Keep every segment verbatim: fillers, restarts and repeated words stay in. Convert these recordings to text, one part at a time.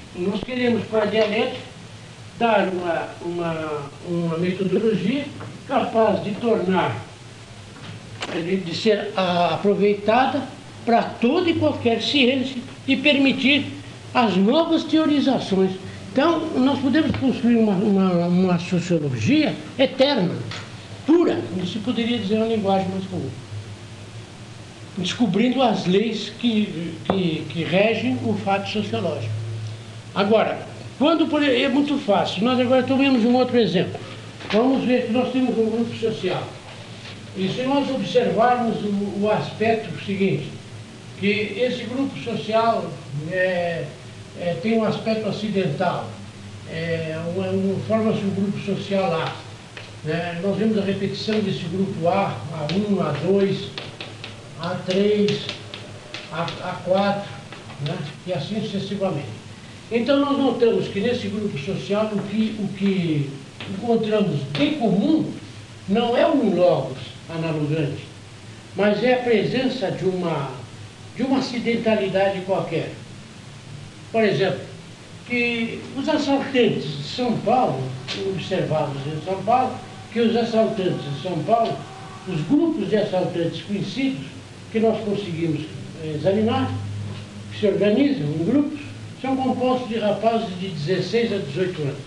nós queremos, para a dialética, dar uma, uma, uma metodologia capaz de tornar, de, de ser a, aproveitada para toda e qualquer ciência e permitir as novas teorizações. Então, nós podemos construir uma, uma, uma sociologia eterna, pura, se poderia dizer uma linguagem mais comum, descobrindo as leis que, que, que regem o fato sociológico. Agora, quando é muito fácil, nós agora tomemos um outro exemplo. Vamos ver que nós temos um grupo social. E se nós observarmos o, o aspecto seguinte, que esse grupo social é, é, tem um aspecto acidental, é, uma, uma, forma-se um grupo social A. Né? Nós vemos a repetição desse grupo A, A um, A dois, A três, A quatro, né? E assim sucessivamente. Então nós notamos que nesse grupo social o que, o que encontramos de comum não é um logos analogante, mas é a presença de uma, de uma acidentalidade qualquer. Por exemplo, que os assaltantes de São Paulo, observados em São Paulo, que os assaltantes de São Paulo, os grupos de assaltantes conhecidos, que nós conseguimos examinar, que se organizam em grupos, são compostos de rapazes de dezesseis a dezoito anos.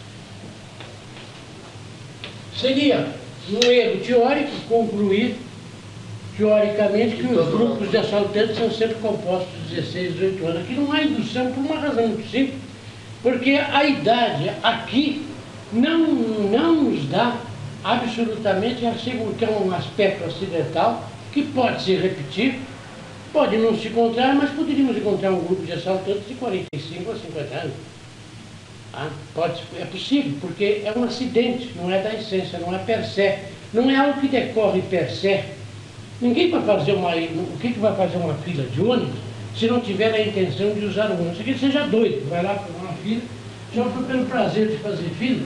Seria um erro teórico concluir, teoricamente, que os grupos de assaltantes são sempre compostos de dezesseis a dezoito anos. Aqui não há indução por uma razão muito simples, porque a idade aqui não, não nos dá absolutamente, que é um aspecto acidental que pode se repetir. Pode não se encontrar, mas poderíamos encontrar um grupo de assaltantes de quarenta e cinco a cinquenta anos. Ah, pode, é possível, porque é um acidente, não é da essência, não é per se. Não é algo que decorre per se. Ninguém vai fazer uma... O que, que vai fazer uma fila de ônibus se não tiver a intenção de usar o ônibus? Se ele seja doido, vai lá para uma fila, só pelo prazer de fazer fila.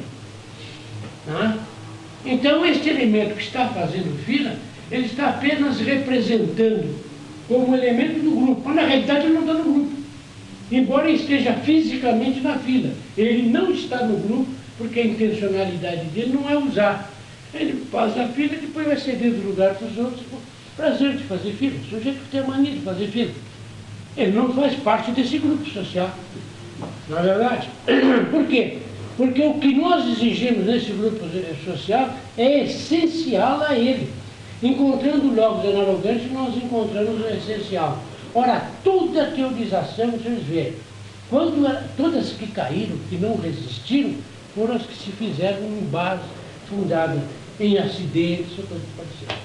Ah? Então, este elemento que está fazendo fila, ele está apenas representando como elemento do grupo, mas na realidade ele não está no grupo. Embora esteja fisicamente na fila, ele não está no grupo porque a intencionalidade dele não é usar. Ele faz a fila e depois vai ceder o lugar para os outros, com prazer de fazer fila. O sujeito que tem a mania de fazer fila. Ele não faz parte desse grupo social, não é verdade? Por quê? Porque o que nós exigimos nesse grupo social é essencial a ele. Encontrando logos analogantes, nós encontramos o essencial. Ora, toda a teorização, vocês veem, quando todas que caíram, que não resistiram, foram as que se fizeram em base fundada em acidentes, ou coisa parecida.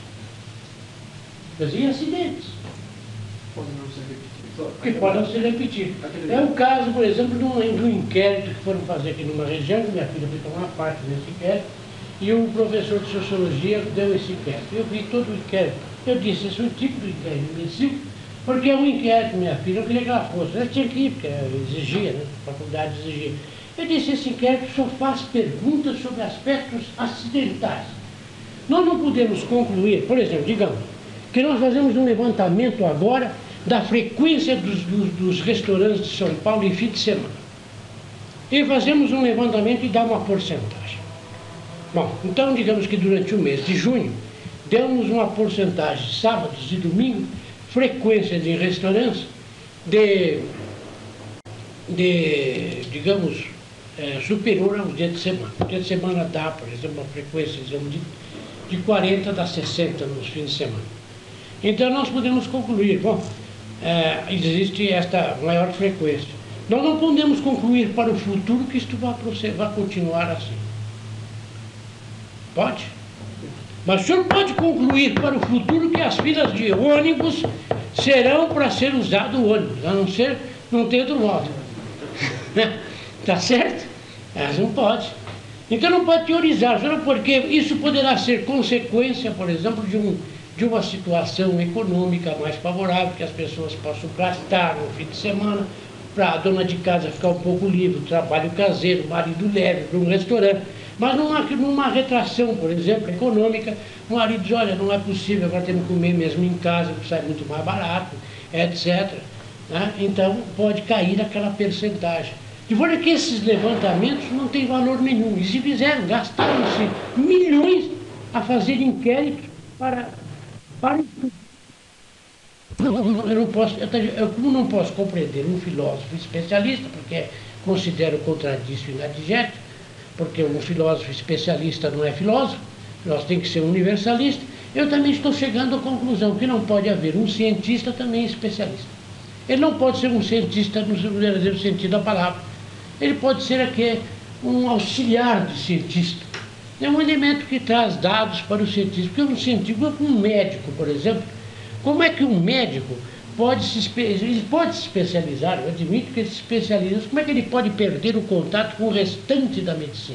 Quer dizer, em acidentes. Podem não ser repetidos. Que podem ser repetidos. É o caso, por exemplo, de um, de um inquérito que foram fazer aqui numa região, que minha filha foi tomar parte desse inquérito, e o professor de sociologia deu esse inquérito. Eu vi todo o inquérito. Eu disse, esse é um tipo de inquérito imbecil, porque é um inquérito, minha filha, eu queria que ela fosse. Eu tinha que ir, porque exigia, né? A faculdade exigia. Eu disse, esse inquérito só faz perguntas sobre aspectos acidentais. Nós não podemos concluir, por exemplo, digamos, que nós fazemos um levantamento agora da frequência dos, dos, dos restaurantes de São Paulo em fim de semana. E fazemos um levantamento e dá uma porcentagem. Bom, então digamos que durante o mês de junho, demos uma porcentagem de sábados e domingos, frequência de restaurantes de, de digamos, é, superior aos dias de semana. O dia de semana dá, por exemplo, uma frequência digamos, de, de quarenta a sessenta nos fins de semana. Então nós podemos concluir, bom, é, existe esta maior frequência. Nós não podemos concluir para o futuro que isto vai, vai continuar assim. Pode? Mas o senhor pode concluir para o futuro que as filas de ônibus serão para ser usado o ônibus, a não ser não ter outro modo. Está certo? Mas não pode. Então não pode teorizar, porque isso poderá ser consequência, por exemplo, de, um, de uma situação econômica mais favorável, que as pessoas possam gastar no fim de semana, para a dona de casa ficar um pouco livre, trabalho caseiro, marido leve, para um restaurante. Mas numa, numa retração, por exemplo, econômica, o marido diz, olha, não é possível, agora temos que comer mesmo em casa, que sai muito mais barato, etcétera. Né? Então, pode cair aquela percentagem. De forma que esses levantamentos não têm valor nenhum. E se fizeram, gastaram-se milhões a fazer inquéritos para... para... Eu não posso, eu, como não posso compreender um filósofo especialista, porque considero contradiço inadjeto, porque um filósofo especialista não é filósofo, nós tem que ser universalista, eu também estou chegando à conclusão que não pode haver um cientista também especialista. Ele não pode ser um cientista no verdadeiro sentido da palavra. Ele pode ser aqui um auxiliar de cientista. É um elemento que traz dados para o cientista. Porque um cientista, um médico, por exemplo, como é que um médico pode se, ele pode se especializar, eu admito que ele se especializa, mas como é que ele pode perder o contato com o restante da medicina?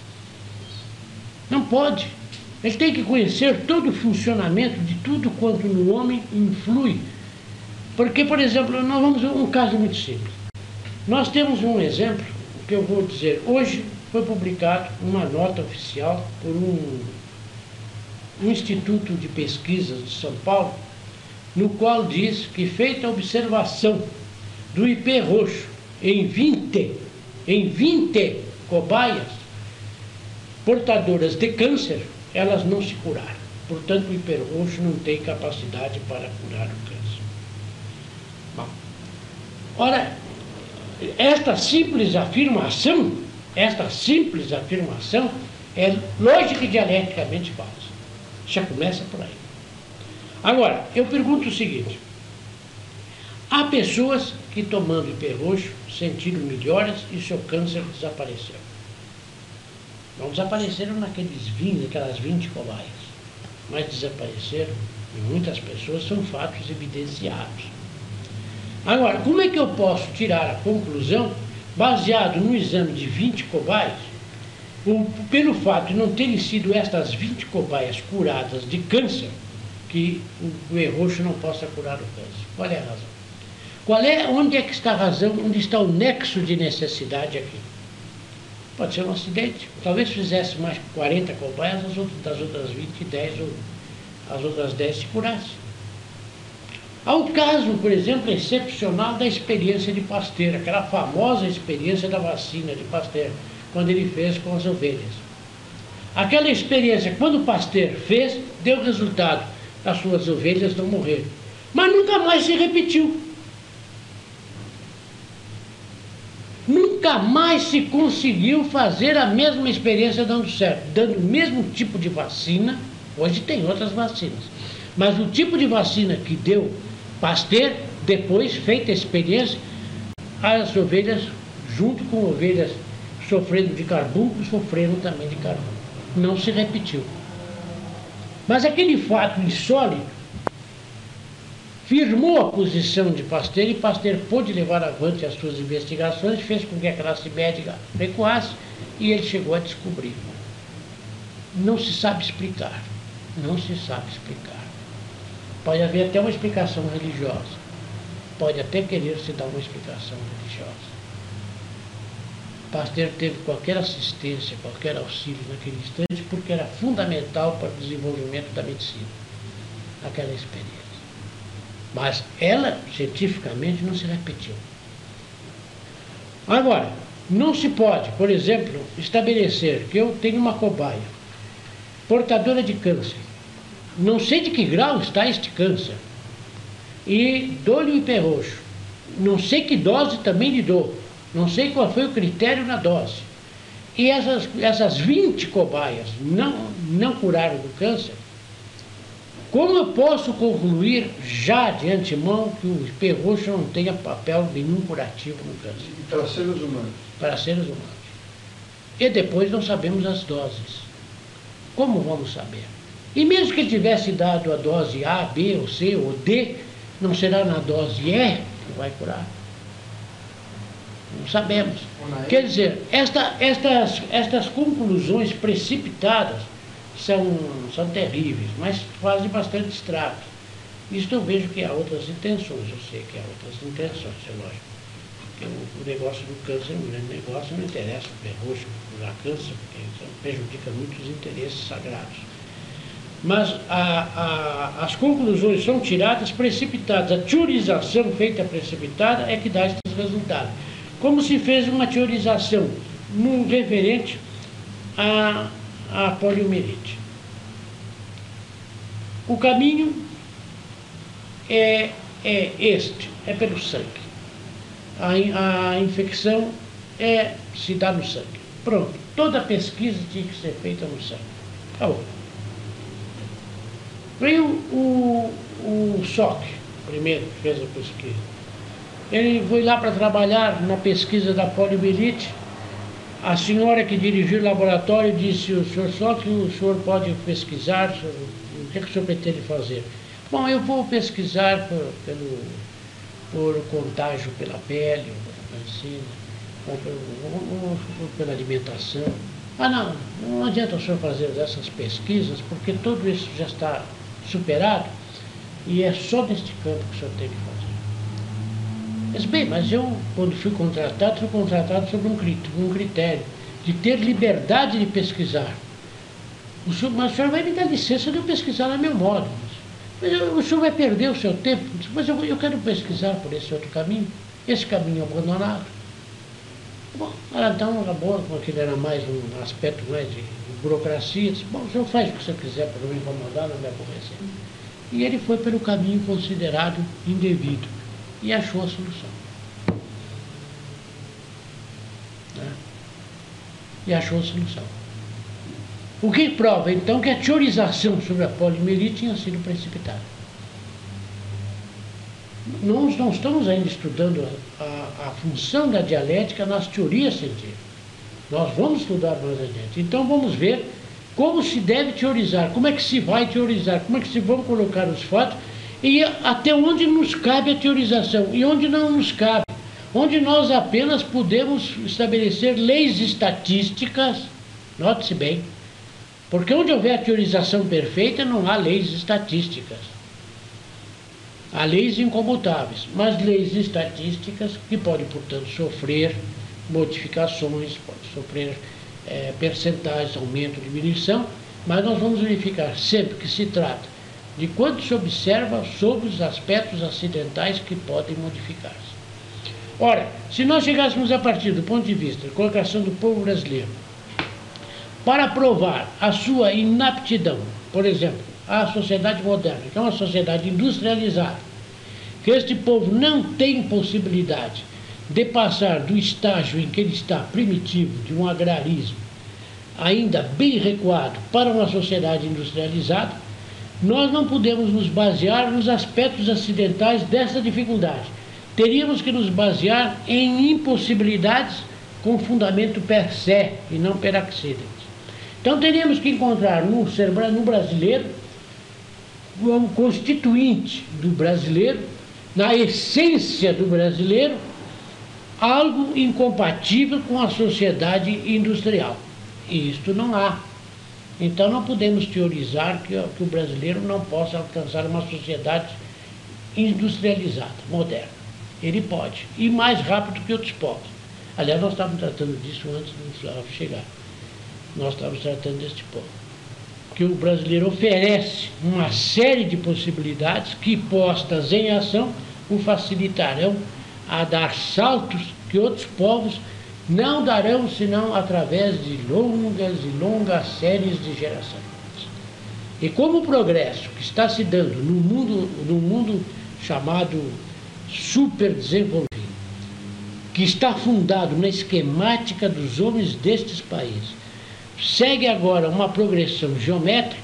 Não pode. Ele tem que conhecer todo o funcionamento de tudo quanto no homem influi. Porque, por exemplo, nós vamos a um caso muito simples. Nós temos um exemplo, que eu vou dizer, hoje foi publicado uma nota oficial por um, um instituto de pesquisas de São Paulo, no qual diz que, feita a observação do I P roxo em vinte, em vinte cobaias portadoras de câncer, elas não se curaram. Portanto, o I P roxo não tem capacidade para curar o câncer. Bom, ora, esta simples afirmação, esta simples afirmação é lógica e dialeticamente falsa. Já começa por aí. Agora, eu pergunto o seguinte: há pessoas que, tomando I P roxo, sentiram melhoras e seu câncer desapareceu. Não desapareceram naqueles vinte, naquelas vinte cobaias, mas desapareceram em muitas pessoas, são fatos evidenciados. Agora, como é que eu posso tirar a conclusão, baseado no exame de vinte cobaias, o, pelo fato de não terem sido estas vinte cobaias curadas de câncer, que o I P roxo não possa curar o câncer? Qual é a razão? Qual é, onde é que está a razão, onde está o nexo de necessidade aqui? Pode ser um acidente. Talvez fizesse mais quarenta cobaias, as outras, das outras vinte, dez ou as outras dez se curassem. Há um caso, por exemplo, excepcional da experiência de Pasteur, aquela famosa experiência da vacina de Pasteur, quando ele fez com as ovelhas. Aquela experiência, quando Pasteur fez, deu resultado. As suas ovelhas não morreram. Mas nunca mais se repetiu. Nunca mais se conseguiu fazer a mesma experiência dando certo, dando o mesmo tipo de vacina. Hoje tem outras vacinas, mas o tipo de vacina que deu Pasteur, depois feita a experiência, as ovelhas, junto com ovelhas sofrendo de carbúnculo, sofreram também de carbúnculo. Não se repetiu. Mas aquele fato insólito firmou a posição de Pasteur, e Pasteur pôde levar avante as suas investigações, fez com que a classe médica recuasse, e ele chegou a descobrir. Não se sabe explicar. Não se sabe explicar. Pode haver até uma explicação religiosa. Pode até querer se dar uma explicação religiosa. Pasteur teve qualquer assistência, qualquer auxílio naquele instante, porque era fundamental para o desenvolvimento da medicina, aquela experiência. Mas ela, cientificamente, não se repetiu. Agora, não se pode, por exemplo, estabelecer que eu tenho uma cobaia portadora de câncer. Não sei de que grau está este câncer. E dou-lhe o I P roxo. Não sei que dose também lhe dou. Não sei qual foi o critério na dose. E essas, essas vinte cobaias não, não curaram do câncer. Como eu posso concluir já de antemão que o I P roxo não tenha papel nenhum curativo no câncer? E para seres humanos? Para seres humanos. E depois não sabemos as doses. Como vamos saber? E mesmo que tivesse dado a dose A, B, ou C, ou D, não será na dose E que vai curar? Não sabemos. Quer dizer, esta, estas, estas conclusões precipitadas São, são terríveis, mas fazem bastante estrago. Isto eu vejo que há outras intenções, eu sei que há outras intenções, é lógico. Porque o, o negócio do câncer é um grande negócio, não interessa o I P roxo curar câncer, porque isso prejudica muitos interesses sagrados. Mas a, a, as conclusões são tiradas precipitadas, a teorização feita precipitada é que dá esses resultados. como se fez uma teorização no referente à, à poliomielite. O caminho é, é este, é pelo sangue. A, a infecção é, se dá no sangue. Pronto, toda pesquisa tinha que ser feita no sangue. Acabou. Veio o, o S O C, primeiro que fez a pesquisa. Ele foi lá para trabalhar na pesquisa da poliomielite. A senhora que dirigiu o laboratório disse: o senhor S O C, o senhor pode pesquisar, o que, é que o senhor pretende fazer? Bom, eu vou pesquisar por, pelo, por contágio pela pele, pela vacina, ou, pelo, ou, ou pela alimentação. Ah, não, não adianta o senhor fazer essas pesquisas, porque tudo isso já está superado e é só neste campo que o senhor tem que fazer. Mas bem, mas eu, quando fui contratado, fui contratado sobre um critério de ter liberdade de pesquisar. O senhor, mas o senhor vai me dar licença de eu pesquisar a meu modo. Mas eu, o senhor vai perder o seu tempo. Mas eu, eu quero pesquisar por esse outro caminho, esse caminho abandonado. Bom, então acabou, porque ele era mais um aspecto mais de burocracia. Disse: bom, o senhor faz o que o senhor quiser para não me incomodar, não me aborrecer. E ele foi pelo caminho considerado indevido e achou a solução. Né? E achou a solução. O que prova, então, que a teorização sobre a poliomielite tinha sido precipitada. Nós não estamos ainda estudando a, a, a função da dialética nas teorias científicas. Nós vamos estudar mais adiante. Então vamos ver como se deve teorizar, como é que se vai teorizar, como é que se vão colocar os fatos e até onde nos cabe a teorização e onde não nos cabe. Onde nós apenas podemos estabelecer leis estatísticas, note-se bem, porque onde houver a teorização perfeita não há leis estatísticas. Há leis incomutáveis, mas leis estatísticas que podem, portanto, sofrer modificações, podem sofrer é, percentuais, aumento, diminuição, mas nós vamos verificar sempre que se trata de quanto se observa sobre os aspectos acidentais que podem modificar-se. Ora, se nós chegássemos a partir do ponto de vista da colocação do povo brasileiro para provar a sua inaptidão, por exemplo, à sociedade moderna, que é uma sociedade industrializada, que este povo não tem possibilidade de passar do estágio em que ele está primitivo, de um agrarismo, ainda bem recuado, para uma sociedade industrializada, nós não podemos nos basear nos aspectos acidentais dessa dificuldade. Teríamos que nos basear em impossibilidades com fundamento per se e não per accident. Então teríamos que encontrar no, ser, no brasileiro, como constituinte do brasileiro, na essência do brasileiro, algo incompatível com a sociedade industrial. E isto não há. Então não podemos teorizar que, que o brasileiro não possa alcançar uma sociedade industrializada, moderna. Ele pode, e mais rápido que outros povos. Aliás, nós estávamos tratando disso antes do Flávio chegar. Nós estávamos tratando deste povo. Que o brasileiro oferece uma série de possibilidades que, postas em ação, o facilitarão a dar saltos que outros povos não darão, senão através de longas e longas séries de gerações. E como o progresso que está se dando no mundo, no mundo chamado superdesenvolvido, que está fundado na esquemática dos homens destes países, segue agora uma progressão geométrica,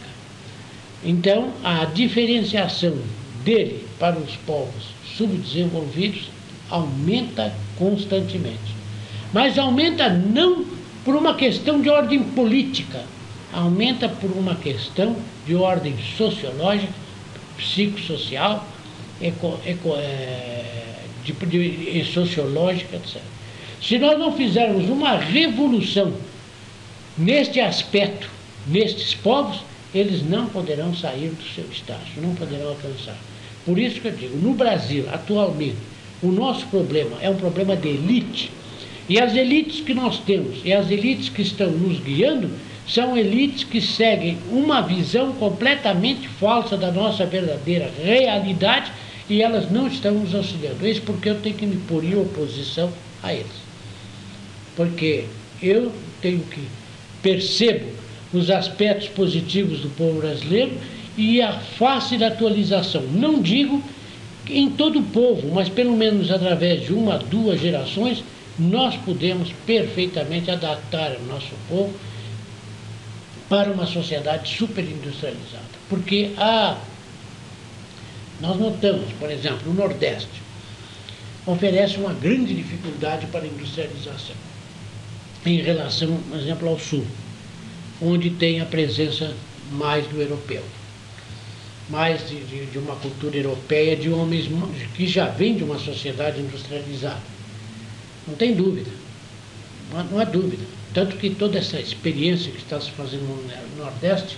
então a diferenciação dele para os povos subdesenvolvidos aumenta constantemente. Mas aumenta não por uma questão de ordem política, aumenta por uma questão de ordem sociológica, psicossocial, eco, eco, é, de, de, sociológica, etcétera. Se nós não fizermos uma revolução neste aspecto, nestes povos, eles não poderão sair do seu estágio, não poderão alcançar. Por isso que eu digo, no Brasil, atualmente, o nosso problema é um problema de elite. E as elites que nós temos, e as elites que estão nos guiando, são elites que seguem uma visão completamente falsa da nossa verdadeira realidade e elas não estão nos auxiliando. Isso porque eu tenho que me pôr em oposição a eles. Porque eu tenho que percebo os aspectos positivos do povo brasileiro e a face da atualização. Não digo em todo o povo, mas pelo menos através de uma, duas gerações, nós podemos perfeitamente adaptar o nosso povo para uma sociedade superindustrializada. Porque a, nós notamos, por exemplo, o Nordeste oferece uma grande dificuldade para a industrialização em relação, por exemplo, ao Sul, onde tem a presença mais do europeu, mais de, de, de uma cultura europeia, de homens que já vêm de uma sociedade industrializada. Não tem dúvida, não há, não há dúvida. Tanto que toda essa experiência que está se fazendo no Nordeste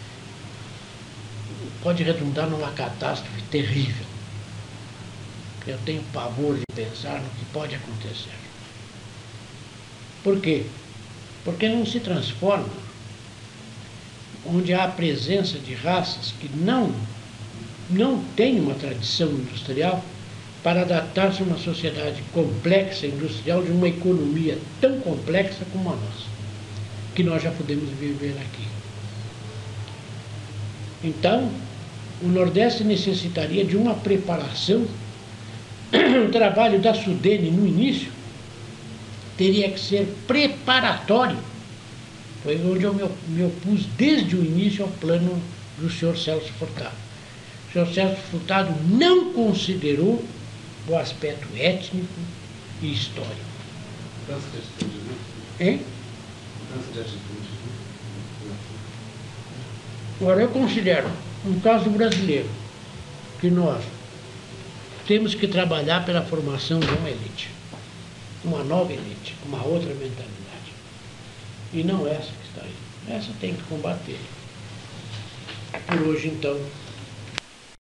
pode redundar numa catástrofe terrível. Eu tenho pavor de pensar no que pode acontecer. Por quê? Porque não se transforma onde há a presença de raças que não, não têm uma tradição industrial para adaptar-se a uma sociedade complexa, industrial, de uma economia tão complexa como a nossa, que nós já podemos viver aqui. Então, o Nordeste necessitaria de uma preparação. O trabalho da Sudene no início teria que ser preparatório. Foi onde eu me, me opus desde o início ao plano do senhor Celso Furtado. O senhor Celso Furtado não considerou o aspecto étnico e histórico. Mudança de atitude, né? Hein? Mudança de atitude. Agora, eu considero, no caso brasileiro, que nós temos que trabalhar pela formação de uma elite, uma nova elite, uma outra mentalidade. E não essa que está aí. Essa tem que combater. Por hoje, então,